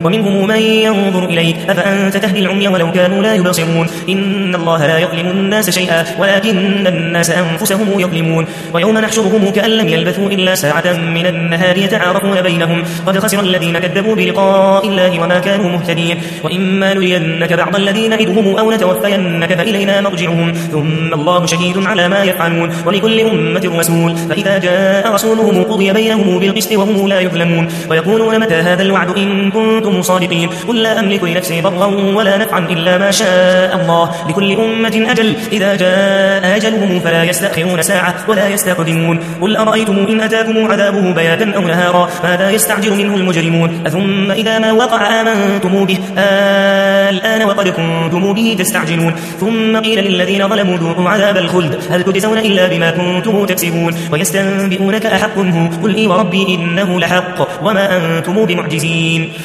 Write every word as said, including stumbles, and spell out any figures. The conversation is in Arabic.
ومنهم من ينظر إليك أفأنت تهدي العمي ولو كانوا لا يبصرون إن الله لا يظلم الناس شيئا ولكن الناس أنفسهم يظلمون ويوم نحشرهم كأن لم يلبثوا إلا ساعة من النهار يتعارفون بينهم قد خسر الذين كذبوا بلقاء الله وما كانوا مهتدين وإما نرينك بعض الذي نعدهم أو نتوفينك فإلينا مرجعهم ثم الله شهيد على ما يفعلون ولكل أمة رسول فإذا جاء رسولهم قضي بينهم بالقسط وهم لا يظلمون ويقولون متى هذا الوعد إن كنتم صادقين قل لا أملك لنفسي ضرا ولا نفعا إلا ما شاء الله لكل أمة أجل إذا جاء أجلهم فلا يستأخرون ساعة ولا يستقدمون قل أرأيتم إن أتاكم عذابه بياتا أو نهارا ماذا يستعجل منه المجرمون أثم إذا ما وقع آمنتم به الآن وقد كنتم به تستعجلون ثم قيل للذين ظلموا ذوقوا عذاب الخلد هل تجزون إلا بما كنتم تكسبون ويستنبئونك أحق هو قل إي وربي إنه لحق وما أنتم بمعجزين